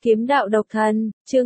Kiếm đạo độc thân, chương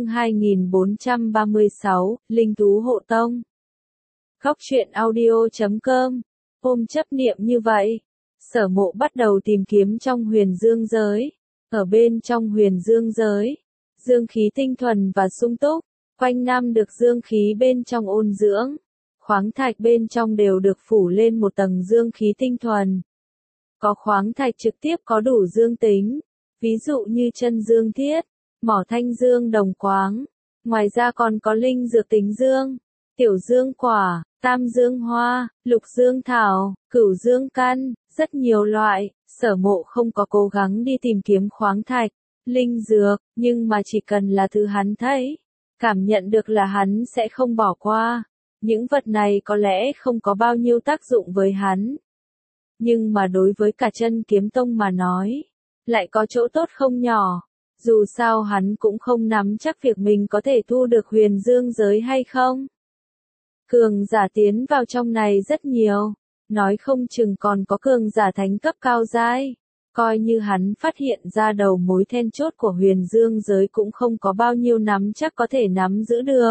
2436, Linh thú hộ tông. Góc truyện audio.com. Ôm chấp niệm như vậy, Sở Mộ bắt đầu tìm kiếm trong huyền dương giới. Ở bên trong huyền dương giới, dương khí tinh thuần và sung túc, quanh năm được dương khí bên trong ôn dưỡng. Khoáng thạch bên trong đều được phủ lên một tầng dương khí tinh thuần. Có khoáng thạch trực tiếp có đủ dương tính, ví dụ như chân dương thiết, mỏ thanh dương đồng quáng. Ngoài ra còn có linh dược tính dương, tiểu dương quả, tam dương hoa, lục dương thảo, cửu dương căn, rất nhiều loại. Sở Mộ không có cố gắng đi tìm kiếm khoáng thạch, linh dược, nhưng mà chỉ cần là thứ hắn thấy, cảm nhận được là hắn sẽ không bỏ qua. Những vật này có lẽ không có bao nhiêu tác dụng với hắn, nhưng mà đối với cả Chân Kiếm Tông mà nói, lại có chỗ tốt không nhỏ. Dù sao hắn cũng không nắm chắc việc mình có thể thu được huyền dương giới hay không. Cường giả tiến vào trong này rất nhiều, nói không chừng còn có cường giả thánh cấp cao giai. Coi như hắn phát hiện ra đầu mối then chốt của huyền dương giới cũng không có bao nhiêu nắm chắc có thể nắm giữ được.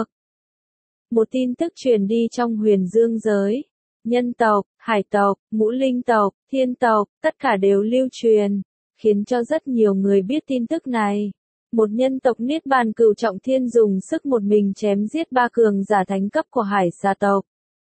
Một tin tức truyền đi trong huyền dương giới. Nhân tộc, hải tộc, ngũ linh tộc, thiên tộc, tất cả đều lưu truyền, khiến cho rất nhiều người biết tin tức này. Một nhân tộc Niết Bàn Cửu Trọng Thiên dùng sức một mình chém giết 3 cường giả thánh cấp của hải xà tộc.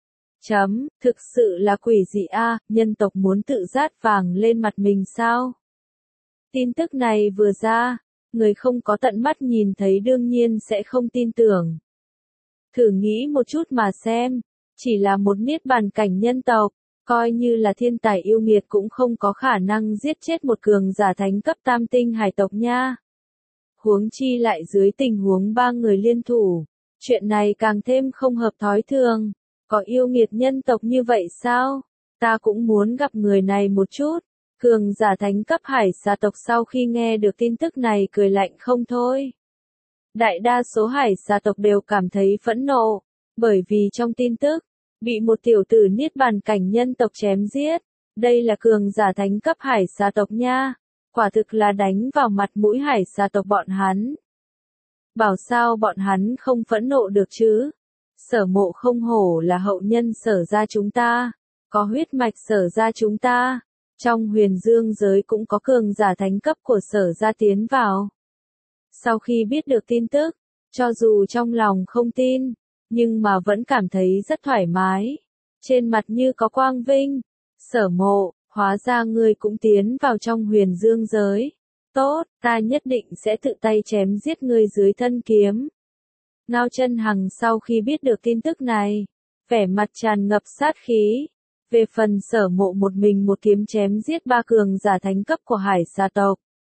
Thực sự là quỷ dị a, nhân tộc muốn tự rát vàng lên mặt mình sao? Tin tức này vừa ra, người không có tận mắt nhìn thấy đương nhiên sẽ không tin tưởng. Thử nghĩ một chút mà xem, chỉ là một niết bàn cảnh nhân tộc, coi như là thiên tài yêu nghiệt cũng không có khả năng giết chết một cường giả thánh cấp tam tinh hải tộc nha. Huống chi lại dưới tình huống 3 người liên thủ, chuyện này càng thêm không hợp thói thường. Có yêu nghiệt nhân tộc như vậy sao? Ta cũng muốn gặp người này một chút. Cường giả thánh cấp hải xà tộc sau khi nghe được tin tức này cười lạnh không thôi. Đại đa số hải xà tộc đều cảm thấy phẫn nộ, bởi vì trong tin tức, bị một tiểu tử niết bàn cảnh nhân tộc chém giết. Đây là cường giả thánh cấp hải xà tộc nha. Quả thực là đánh vào mặt mũi hải xà tộc bọn hắn. Bảo sao bọn hắn không phẫn nộ được chứ? Sở Mộ không hổ là hậu nhân Sở gia chúng ta, có huyết mạch Sở gia chúng ta. Trong huyền dương giới cũng có cường giả thánh cấp của Sở gia tiến vào. Sau khi biết được tin tức, cho dù trong lòng không tin, nhưng mà vẫn cảm thấy rất thoải mái. Trên mặt như có quang vinh. Sở Mộ, hóa ra ngươi cũng tiến vào trong huyền dương giới. Tốt, ta nhất định sẽ tự tay chém giết ngươi dưới thân kiếm. Ngao Chân Hằng sau khi biết được tin tức này, vẻ mặt tràn ngập sát khí. Về phần Sở Mộ một mình một kiếm chém giết 3 cường giả thánh cấp của hải xà tộc,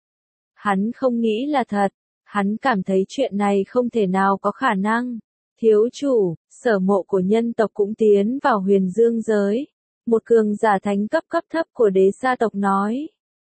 hắn không nghĩ là thật, hắn cảm thấy chuyện này không thể nào có khả năng. Thiếu chủ, Sở Mộ của nhân tộc cũng tiến vào huyền dương giới. Một cường giả thánh cấp cấp thấp của Đế Sa tộc nói.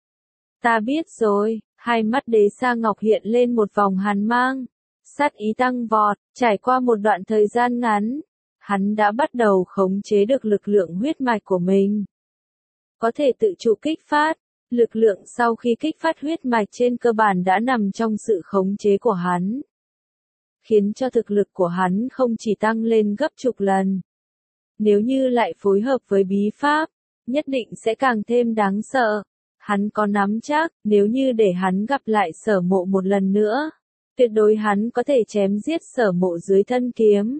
Ta biết rồi, hai mắt Đế Sa Ngọc hiện lên một vòng hàn mang. Sát ý tăng vọt, trải qua một đoạn thời gian ngắn, hắn đã bắt đầu khống chế được lực lượng huyết mạch của mình. Có thể tự chủ kích phát, lực lượng sau khi kích phát huyết mạch trên cơ bản đã nằm trong sự khống chế của hắn. Khiến cho thực lực của hắn không chỉ tăng lên gấp chục lần. Nếu như lại phối hợp với bí pháp, nhất định sẽ càng thêm đáng sợ. Hắn có nắm chắc, nếu như để hắn gặp lại Sở Mộ một lần nữa, tuyệt đối hắn có thể chém giết Sở Mộ dưới thân kiếm.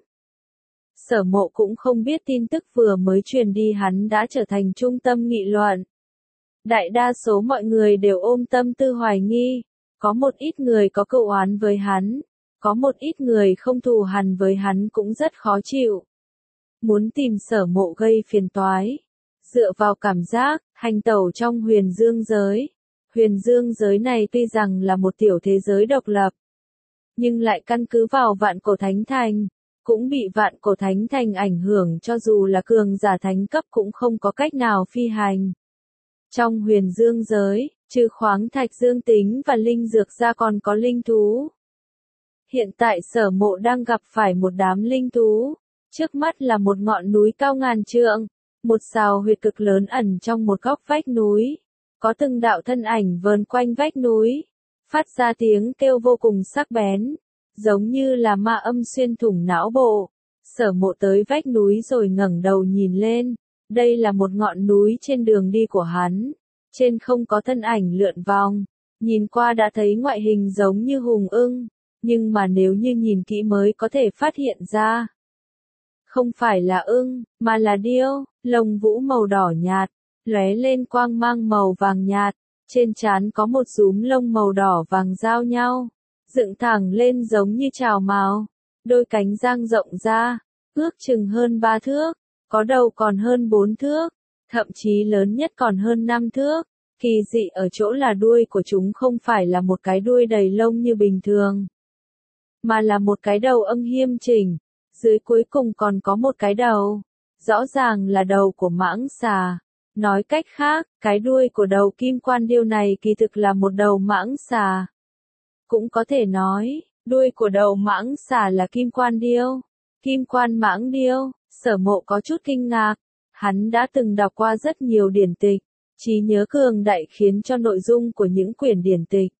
Sở Mộ cũng không biết tin tức vừa mới truyền đi hắn đã trở thành trung tâm nghị luận. Đại đa số mọi người đều ôm tâm tư hoài nghi, có một ít người có cựu oán với hắn, có một ít người không thù hằn với hắn cũng rất khó chịu. Muốn tìm Sở Mộ gây phiền toái. Dựa vào cảm giác, hành tẩu trong huyền dương giới. Huyền dương giới này tuy rằng là một tiểu thế giới độc lập, nhưng lại căn cứ vào Vạn Cổ Thánh Thành, cũng bị Vạn Cổ Thánh Thành ảnh hưởng cho dù là cường giả thánh cấp cũng không có cách nào phi hành. Trong huyền dương giới, trừ khoáng thạch dương tính và linh dược ra còn có linh thú. Hiện tại Sở Mộ đang gặp phải một đám linh thú. Trước mắt là một ngọn núi cao ngàn trượng, một sào huyệt cực lớn ẩn trong một góc vách núi. Có từng đạo thân ảnh vờn quanh vách núi. phát ra tiếng kêu vô cùng sắc bén, giống như là ma âm xuyên thủng não bộ. Sở Mộ tới vách núi rồi ngẩng đầu nhìn lên, đây là một ngọn núi trên đường đi của hắn, trên không có thân ảnh lượn vòng, nhìn qua đã thấy ngoại hình giống như hùng ưng, nhưng mà nếu như nhìn kỹ mới có thể phát hiện ra. Không phải là ưng, mà là điêu, lông vũ màu đỏ nhạt, lóe lên quang mang màu vàng nhạt, trên trán có một rúm lông màu đỏ vàng giao nhau, dựng thẳng lên giống như trào mào, đôi cánh dang rộng ra, ước chừng hơn 3 thước, có đầu còn hơn 4 thước, thậm chí lớn nhất còn hơn 5 thước. Kỳ dị ở chỗ là đuôi của chúng không phải là một cái đuôi đầy lông như bình thường, mà là một cái đầu ưng hiêm chỉnh, dưới cuối cùng còn có một cái đầu, rõ ràng là đầu của mãng xà. Nói cách khác, cái đuôi của đầu kim quan điêu này kỳ thực là một đầu mãng xà. Cũng có thể nói, đuôi của đầu mãng xà là kim quan điêu. Kim quan mãng điêu, Sở Mộ có chút kinh ngạc, hắn đã từng đọc qua rất nhiều điển tịch, trí nhớ cường đại khiến cho nội dung của những quyển điển tịch.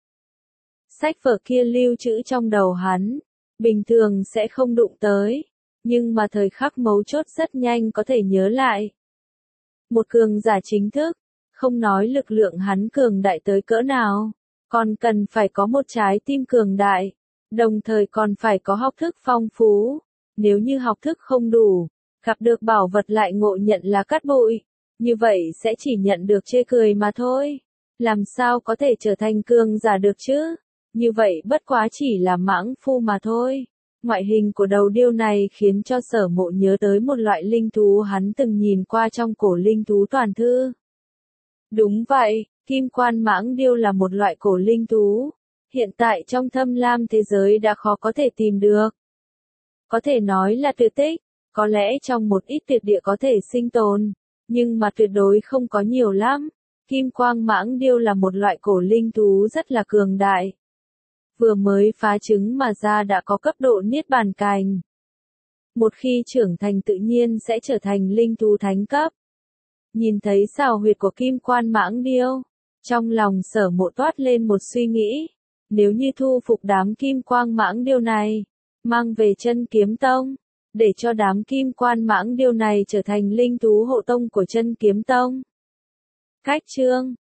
Sách vở kia lưu trữ trong đầu hắn, bình thường sẽ không đụng tới, nhưng mà thời khắc mấu chốt rất nhanh có thể nhớ lại. Một cường giả chính thức, không nói lực lượng hắn cường đại tới cỡ nào, còn cần phải có một trái tim cường đại, đồng thời còn phải có học thức phong phú. Nếu như học thức không đủ, gặp được bảo vật lại ngộ nhận là cát bụi, như vậy sẽ chỉ nhận được chê cười mà thôi. Làm sao có thể trở thành cường giả được chứ? Như vậy bất quá chỉ là mãng phu mà thôi. Ngoại hình của đầu điêu này khiến cho Sở Mộ nhớ tới một loại linh thú hắn từng nhìn qua trong cổ linh thú toàn thư. Đúng vậy, kim quan mãng điêu là một loại cổ linh thú. Hiện tại trong Thâm Lam thế giới đã khó có thể tìm được. Có thể nói là tuyệt tích, có lẽ trong một ít tuyệt địa có thể sinh tồn, nhưng mà tuyệt đối không có nhiều lắm. Kim quang mãng điêu là một loại cổ linh thú rất là cường đại. Vừa mới phá trứng mà ra đã có cấp độ niết bàn cành. Một khi trưởng thành tự nhiên sẽ trở thành linh thú thánh cấp. Nhìn thấy xào huyệt của kim quan mãng điêu, trong lòng Sở Mộ toát lên một suy nghĩ, nếu như thu phục đám kim quang mãng điêu này, mang về Chân Kiếm Tông, để cho đám kim quan mãng điêu này trở thành linh thú hộ tông của Chân Kiếm Tông. Cách chương